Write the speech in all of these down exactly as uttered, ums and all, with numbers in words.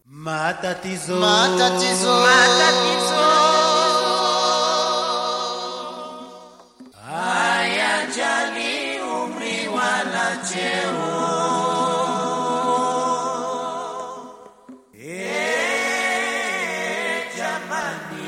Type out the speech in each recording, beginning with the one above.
Matatizo, matatizo, matatizo hayajali umri wala cheo. Eh, jamani,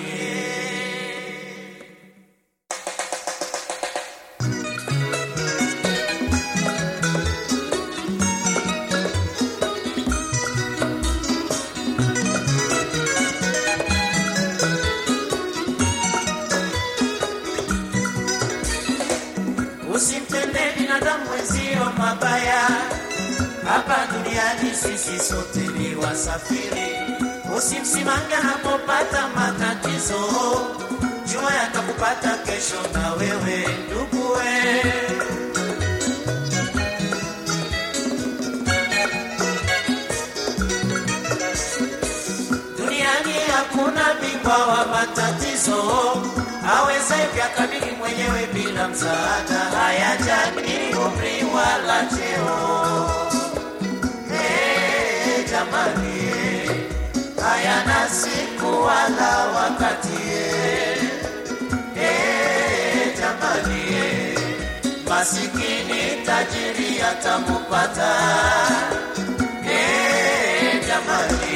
usimtende binadamu wenzio mabaya. Hapa duniani sisi sote ni wasafiri. Usimsimanga anapopata matatizo, jua yatakupata kesho na wewe nduguwe. Duniani hakuna bingwa wa matatizo, aweza yakabili mwenyewe bila msaada. Hayajali umri wala cheo. Hey, jamani, hayana siku wala wakati. Hey, jamani, masikini tajiri atamupata. Hey, jamani,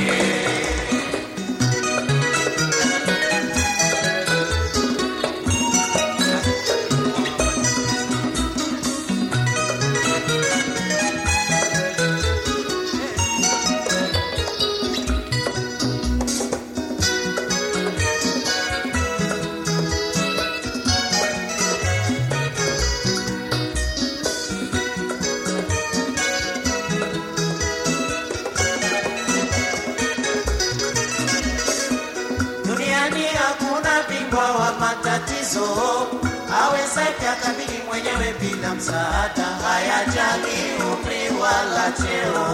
matatizo, aweza yakabili mwenyewe bila msaada. Hayajali umri wala cheo.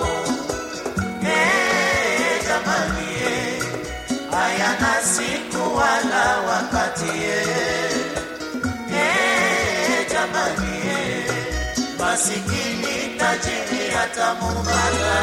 Hey, jamani, hayana siku wala wakati. Hey, jamani, masikini tajiri atamupata.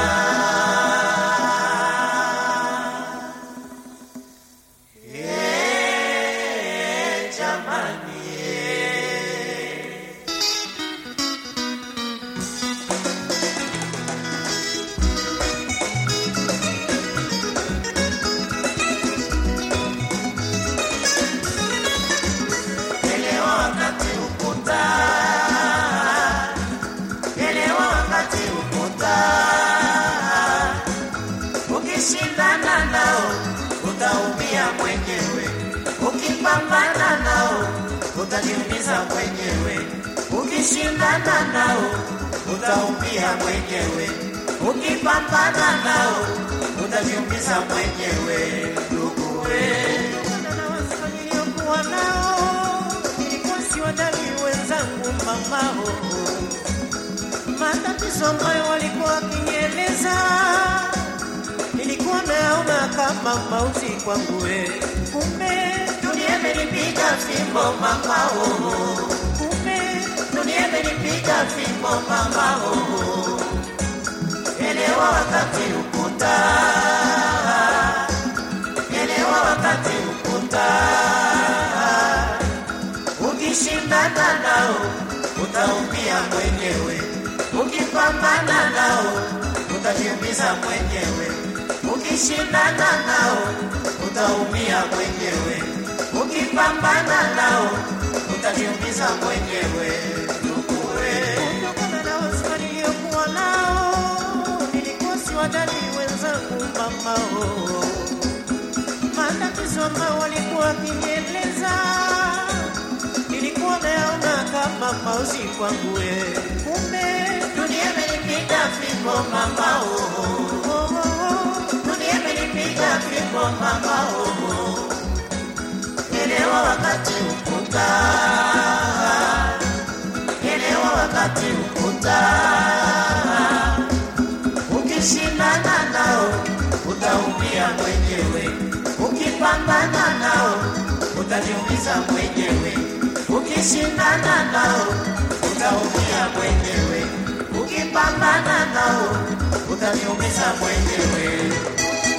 Ukishindana nao utaumia mwenyewe, ukipambana nao utajiumiza mwenyewe. Ukishindana nao utaumia mwenyewe, ukipambana nao utajiumiza mwenyewe. Nduguwe, na wasiliokuwa nao nilikuwa siwadali wenzangu mamao, matatizo ambayo walikuwa wakinieleza nilikuwa naona kama mauti kwangu. Kumbe dunia imenipiga fimbo mamao. kumbe Dunia imenipiga fimbo mamao. Elewa wakati ukuta, elewa wakati ukuta. Ukishindana nao utaumia mwenyewe, ukipambana nao utajiumiza mwenyewe. Ukishindana nao utaumia mwenyewe, ukipambana nao utajiumiza mwenyewe. Nduguwe, kutokana na wasiwa niliokuwa nao nilikuwa siwadali wenzangu mamao, matatizo ambayo walikuwa wakinieleza nilikuwa naona kama mauti kwangu. Kumbe dunia imenipiga fimbo mamao. Dunia imenipiga fimbo mamao. Elewa wakati ukuta, elewa wakati ukuta. Ukishindana nao utaumia mwenyewe, ukipambana nao utajiumiza mwenyewe. Ukishindana nao utaumia mwenyewe, ukipambana nao utaniumiza mwenyewe.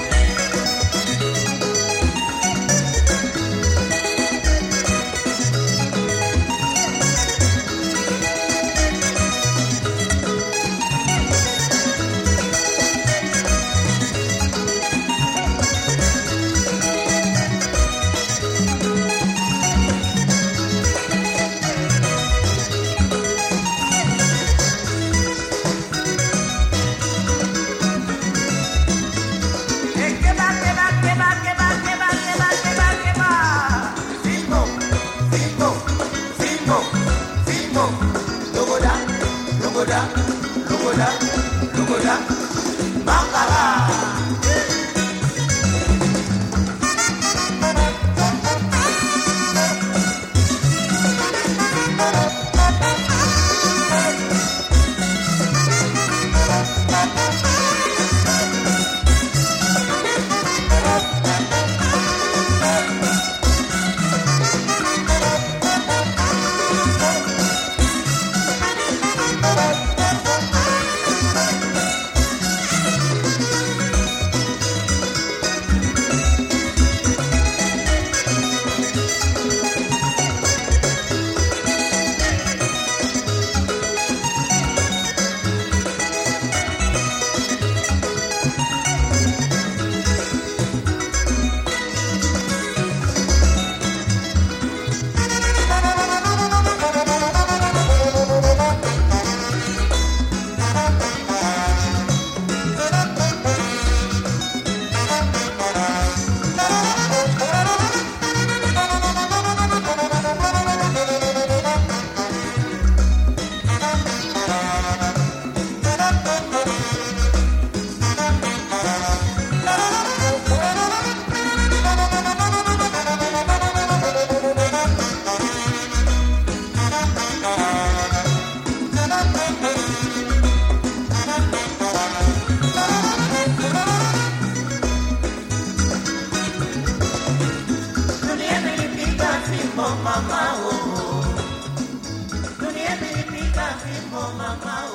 mama oh, dunia imenipiga fimbo mama oh.